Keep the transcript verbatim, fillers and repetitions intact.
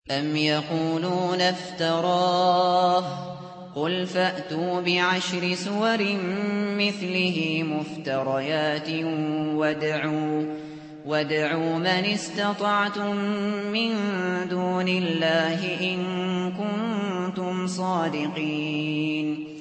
أَمْ يَقُولُونَ افْتَرَاهُ ۖ قُلْ فَأْتُوا بِعَشْرِ سُوَرٍ مِّثْلِهِ مُفْتَرَيَاتٍ وَادْعُوا مَنِ اسْتَطَعْتُم مِّن دُونِ اللَّهِ إِن كُنتُمْ صَادِقِينَ